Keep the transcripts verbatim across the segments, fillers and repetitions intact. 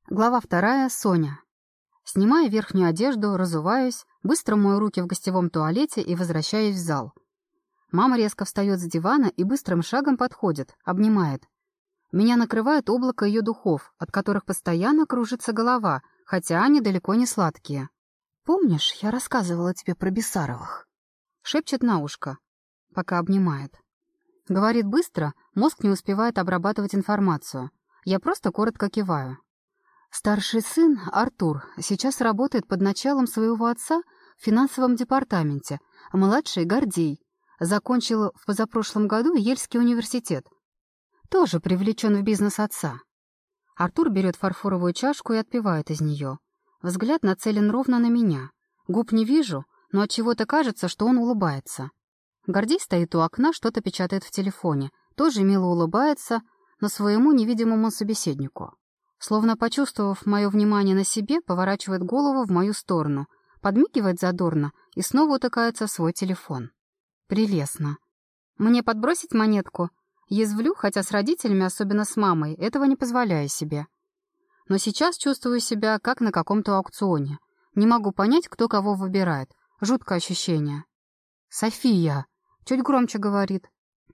Глава вторая. Соня. Снимаю верхнюю одежду, разуваюсь, быстро мою руки в гостевом туалете и возвращаюсь в зал. Мама резко встает с дивана и быстрым шагом подходит, обнимает. Меня накрывает облако ее духов, от которых постоянно кружится голова, хотя они далеко не сладкие. «Помнишь, я рассказывала тебе про Бессаровых?» Шепчет на ушко, пока обнимает. Говорит быстро, мозг не успевает обрабатывать информацию. Я просто коротко киваю. Старший сын, Артур, сейчас работает под началом своего отца в финансовом департаменте, а младший, Гордей, закончил в позапрошлом году Ельский университет. Тоже привлечен в бизнес отца. Артур берет фарфоровую чашку и отпивает из нее. Взгляд нацелен ровно на меня. Губ не вижу, но отчего-то кажется, что он улыбается. Гордей стоит у окна, что-то печатает в телефоне, тоже мило улыбается, но своему невидимому собеседнику. Словно почувствовав мое внимание на себе, поворачивает голову в мою сторону, подмигивает задорно и снова утыкается в свой телефон. Прелестно. Мне подбросить монетку? Язвлю, хотя с родителями, особенно с мамой, этого не позволяю себе. Но сейчас чувствую себя, как на каком-то аукционе. Не могу понять, кто кого выбирает. Жуткое ощущение. «София!» — чуть громче говорит.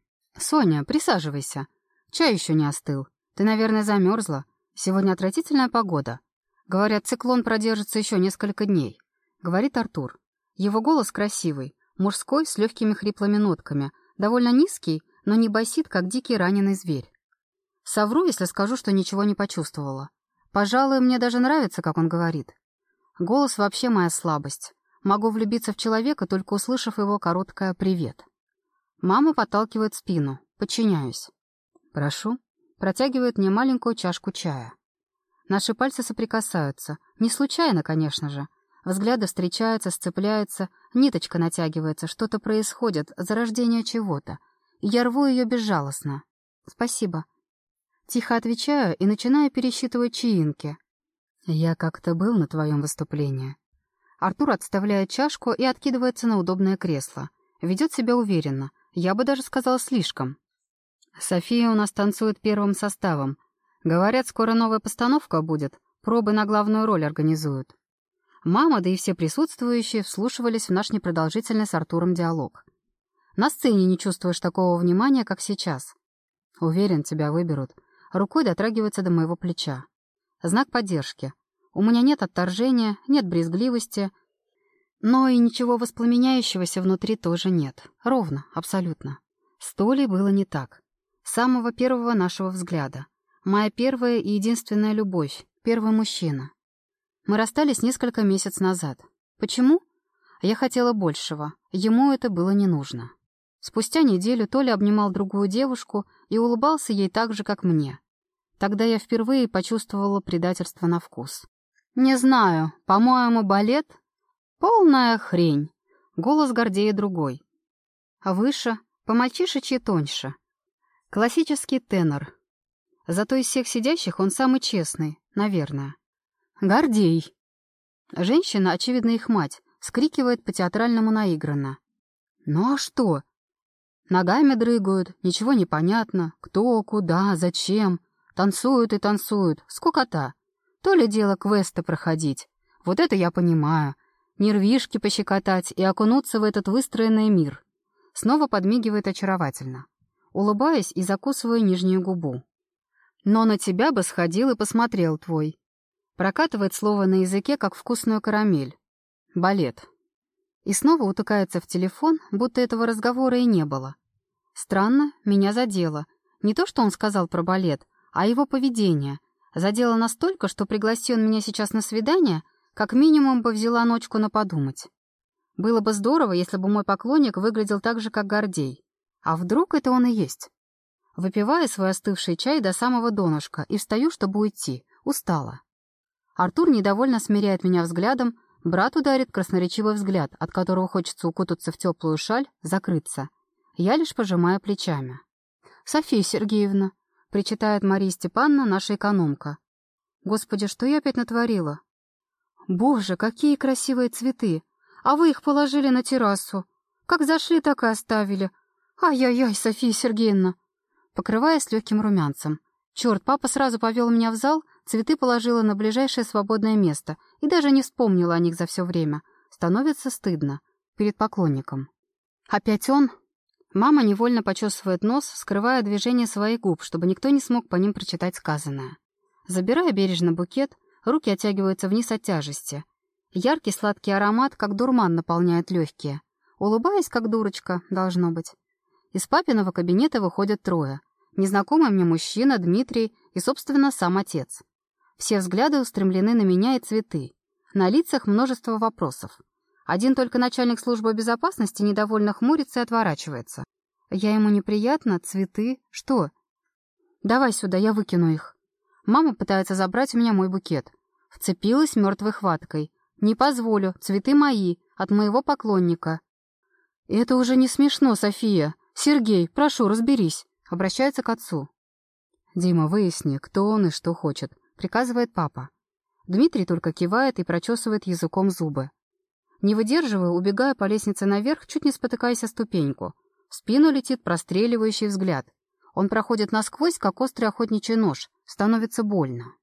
«Соня, присаживайся. Чай еще не остыл. Ты, наверное, замерзла. Сегодня отвратительная погода. Говорят, циклон продержится еще несколько дней», — говорит Артур. Его голос красивый, мужской, с легкими хриплыми нотками, довольно низкий, но не басит, как дикий раненый зверь. Совру, если скажу, что ничего не почувствовала. Пожалуй, мне даже нравится, как он говорит. Голос вообще моя слабость. Могу влюбиться в человека, только услышав его короткое «привет». Мама подталкивает спину. Подчиняюсь. «Прошу». Протягивает мне маленькую чашку чая. Наши пальцы соприкасаются. Не случайно, конечно же. Взгляды встречаются, сцепляются, ниточка натягивается, что-то происходит, зарождение чего-то. И я рву ее безжалостно. «Спасибо». Тихо отвечаю и начинаю пересчитывать чаинки. «Я как-то был на твоем выступлении». Артур отставляет чашку и откидывается на удобное кресло. Ведет себя уверенно. Я бы даже сказала, слишком. «София у нас танцует первым составом. Говорят, скоро новая постановка будет. Пробы на главную роль организуют». Мама, да и все присутствующие вслушивались в наш непродолжительный с Артуром диалог. На сцене не чувствуешь такого внимания, как сейчас. Уверен, тебя выберут. Рукой дотрагивается до моего плеча. Знак поддержки. У меня нет отторжения, нет брезгливости, но и ничего воспламеняющегося внутри тоже нет. Ровно, абсолютно. С Толей было не так. С самого первого нашего взгляда. Моя первая и единственная любовь, первый мужчина. Мы расстались несколько месяцев назад. Почему? Я хотела большего. Ему это было не нужно. Спустя неделю Толя обнимал другую девушку и улыбался ей так же, как мне. Тогда я впервые почувствовала предательство на вкус. «Не знаю, по-моему, балет — полная хрень». Голос Гордея другой. А выше, по-мальчишечьи тоньше. Классический тенор. Зато из всех сидящих он самый честный, наверное. «Гордей!» Женщина, очевидно, их мать, вскрикивает по-театральному наигранно. «Ну а что?» Ногами дрыгают, ничего не понятно. Кто, куда, зачем. Танцуют и танцуют. Скукота. То ли дело квесты проходить. Вот это я понимаю. Нервишки пощекотать и окунуться в этот выстроенный мир. Снова подмигивает очаровательно. Улыбаясь и закусываю нижнюю губу. «Но на тебя бы сходил и посмотрел твой». Прокатывает слово на языке, как вкусную карамель. «Балет». И снова утыкается в телефон, будто этого разговора и не было. Странно, меня задело. Не то, что он сказал про балет, а его поведение. Задело настолько, что пригласи он меня сейчас на свидание, как минимум бы взяла ночку на подумать. Было бы здорово, если бы мой поклонник выглядел так же, как Гордей. А вдруг это он и есть? Выпиваю свой остывший чай до самого донышка и встаю, чтобы уйти. Устала. Артур недовольно смиряет меня взглядом, брат ударит красноречивый взгляд, от которого хочется укутаться в теплую шаль, закрыться. Я лишь пожимаю плечами. «София Сергеевна», — причитает Мария Степановна, наша экономка. «Господи, что я опять натворила?» «Боже, какие красивые цветы! А вы их положили на террасу. Как зашли, так и оставили. Ай-яй-яй, София Сергеевна!» Покрываясь легким румянцем. «Черт, папа сразу повел меня в зал, Цветы положила на ближайшее свободное место и даже не вспомнила о них за все время. Становится стыдно. Перед поклонником. Опять он? Мама невольно почесывает нос, скрывая движение своих губ, чтобы никто не смог по ним прочитать сказанное. Забирая бережно букет, руки оттягиваются вниз от тяжести. Яркий сладкий аромат, как дурман, наполняет легкие. Улыбаясь, как дурочка, должно быть. Из папиного кабинета выходят трое. Незнакомый мне мужчина, Дмитрий и, собственно, сам отец. Все взгляды устремлены на меня и цветы. На лицах множество вопросов. Один только начальник службы безопасности недовольно хмурится и отворачивается. Я ему неприятно, цветы, что? Давай сюда, я выкину их. Мама пытается забрать у меня мой букет. Вцепилась мертвой хваткой. Не позволю, цветы мои, от моего поклонника. Это уже не смешно, София. Сергей, прошу, разберись. Обращается к отцу. Дима, выясни, кто он и что хочет, приказывает папа. Дмитрий только кивает и прочесывает языком зубы. Не выдерживаю, убегая по лестнице наверх, чуть не спотыкаясь о ступеньку. В спину летит простреливающий взгляд. Он проходит насквозь, как острый охотничий нож. Становится больно.